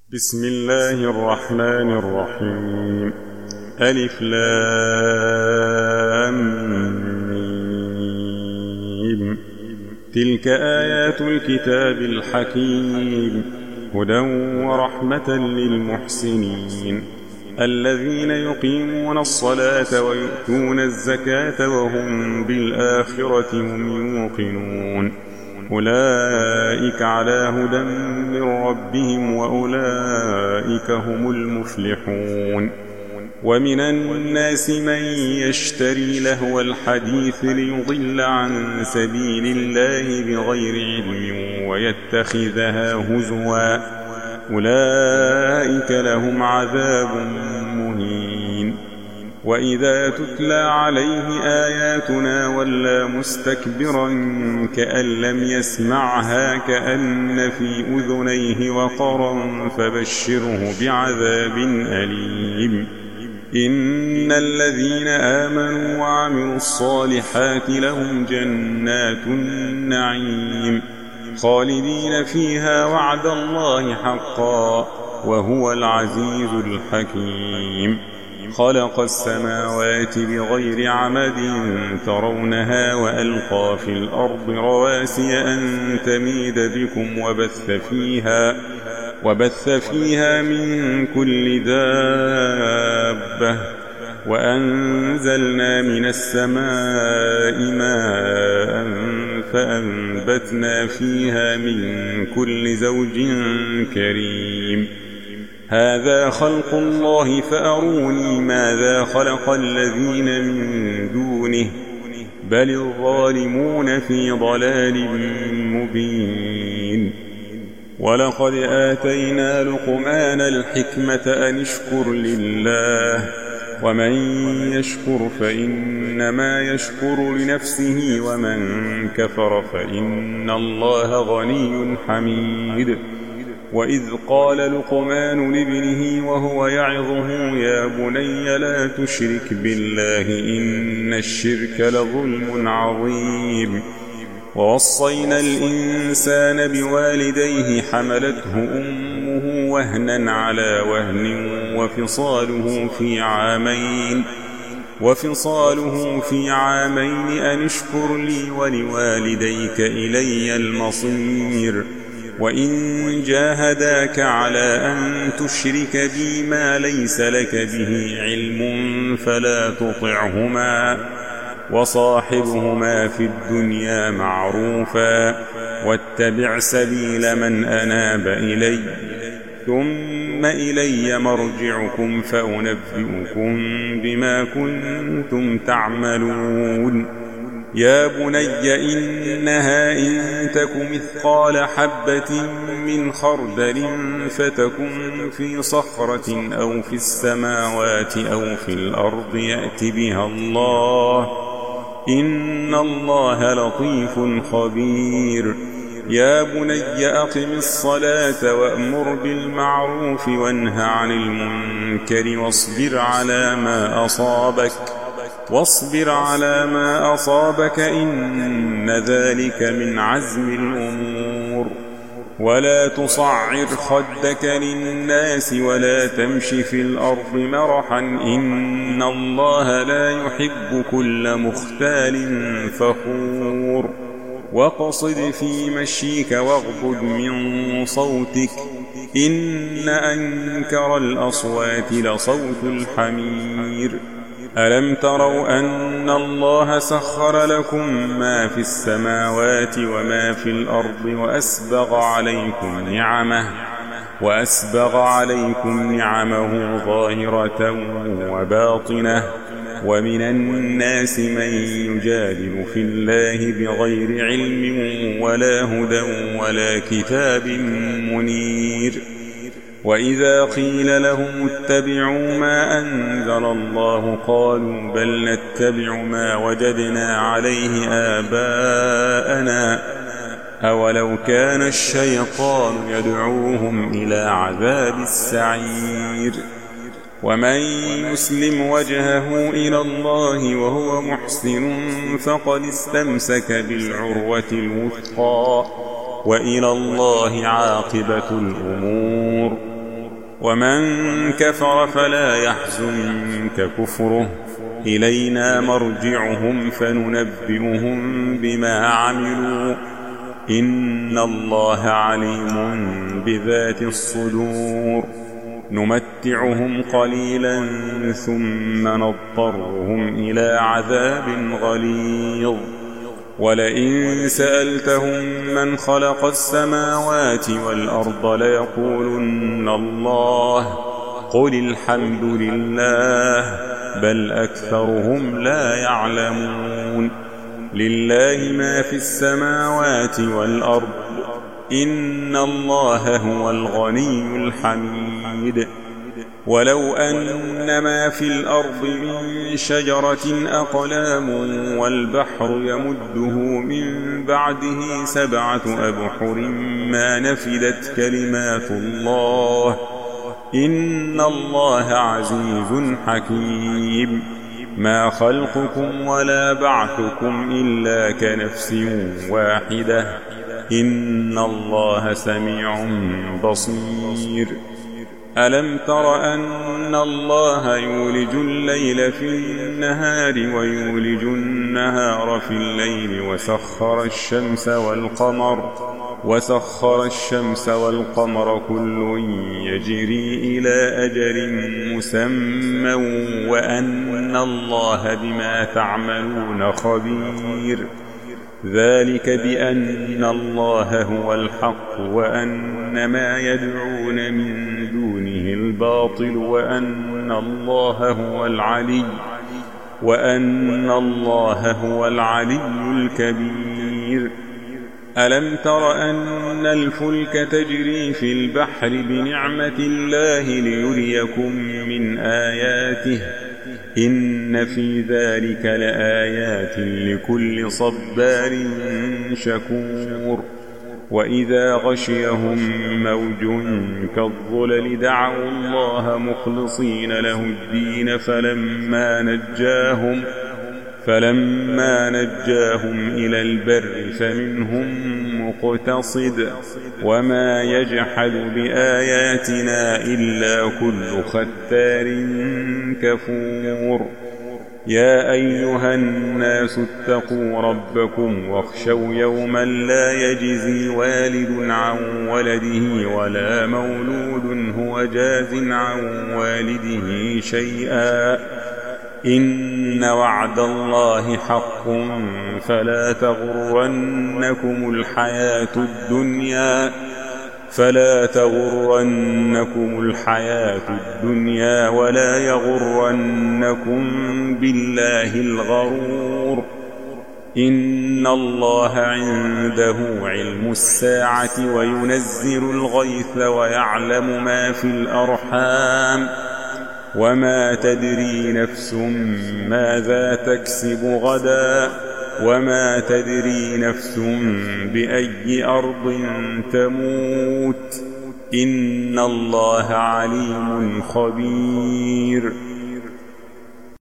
بسم الله الرحمن الرحيم. ألف لام ميم. تلك آيات الكتاب الحكيم، هدى ورحمة للمحسنين الذين يقيمون الصلاة ويؤتون الزكاة وهم بالآخرة هم يوقنون. أولئك على هدى من ربهم وأولئك هم المفلحون. ومن الناس من يشتري لهو الحديث ليضل عن سبيل الله بغير علم ويتخذها هزوا، أولئك لهم عذاب مهين. وإذا تتلى عليه آياتنا ولى مستكبرا كأن لم يسمعها كأن في أذنيه وقرا فبشره بعذاب أليم. إن الذين آمنوا وعملوا الصالحات لهم جنات النعيم خالدين فيها وعد الله حقا وهو العزيز الحكيم. خلق السماوات بغير عمد ترونها وألقى في الأرض رواسي أن تميد بكم وبث فيها من كل دابة وأنزلنا من السماء ماء فأنبتنا فيها من كل زوج كريم. هذا خلق الله فأروني ماذا خلق الذين من دونه بل الظالمون في ضلال مبين. ولقد آتينا لقمان الحكمة أن اشكر لله ومن يشكر فإنما يشكر لنفسه ومن كفر فإن الله غني حميد. وإذ قال لقمان لابنه وهو يعظه يا بني لا تشرك بالله إن الشرك لظلم عظيم. ووصينا الإنسان بوالديه حملته أمه وهنا على وهن وفصاله في عامين أن اشكر لي ولوالديك إلي المصير. وإن جاهداك على أن تشرك بي ما ليس لك به علم فلا تطعهما وصاحبهما في الدنيا معروفا واتبع سبيل من أناب إلي ثم إلي مرجعكم فأنبئكم بما كنتم تعملون. يا بني إنها إن تك مثقال حبة من خردل فتكن في صخرة أو في السماوات أو في الأرض يأت بها الله إن الله لطيف خبير. يا بني أقم الصلاة وأمر بالمعروف وانه عن المنكر واصبر على ما أصابك إن ذلك من عزم الأمور. ولا تصعر خدك للناس ولا تمش في الأرض مرحا إن الله لا يحب كل مختال فخور. واقصد في مشيك واغضض من صوتك إن أنكر الأصوات لصوت الحمير. ألم تروا أن الله سخر لكم ما في السماوات وما في الأرض وأسبغ عليكم نعمه ظاهرة وباطنة. ومن الناس من يجادل في الله بغير علم ولا هدى ولا كتاب منير. وإذا قيل لهم اتبعوا ما أنزل الله قالوا بل نتبع ما وجدنا عليه آباءنا أولو كان الشيطان يدعوهم إلى عذاب السعير. ومن يسلم وجهه إلى الله وهو محسن فقد استمسك بالعروة الوثقى وإلى الله عاقبة الأمور. ومن كفر فلا يحزنك كفره، إلينا مرجعهم فننبئهم بما عملوا، إن الله عليم بذات الصدور. نمتعهم قليلا ثم نضطرهم إلى عذاب غليظ. ولئن سألتهم من خلق السماوات والأرض ليقولن الله، قل الحمد لله، بل أكثرهم لا يعلمون. لله ما في السماوات والأرض، إن الله هو الغني الحميد. ولو أن ما في الأرض من شجرة أقلام والبحر يمده من بعده 7 أبحر ما نفدت كلمات الله، إن الله عزيز حكيم. ما خلقكم ولا بعثكم إلا كنفس واحدة، إن الله سميع بصير. ألم تر أن الله يولج الليل في النهار ويولج النهار في الليل، وسخر الشمس والقمر كل يجري إلى أجل مسمى، وأن الله بما تعملون خبير. ذلك بأن الله هو الحق، وأن ما يدعون من دونه الباطل، وأن الله هو العلي الكبير. ألم تر أن الفلك تجري في البحر بنعمة الله ليريكم من آياته، إن في ذلك لآيات لكل صبار شكور. وإذا غشيهم موج كالظلل دعوا الله مخلصين له الدين، فلما نجاهم إلى البر فمنهم مقتصد، وما يجحد بآياتنا إلا كل ختار كفور. يا أيها الناس اتقوا ربكم واخشوا يوما لا يجزي والد عن ولده ولا مولود هو جاز عن والده شيئا، إن وعد الله حق، فلا تغرنكم الحياة الدنيا ولا يغرنكم بالله الغرور. إن الله عنده علم الساعة وينزل الغيث ويعلم ما في الأرحام، وما تدري نفس ماذا تكسب غدا، وما تدري نفس بأي أرض تموت، إن الله عليم خبير.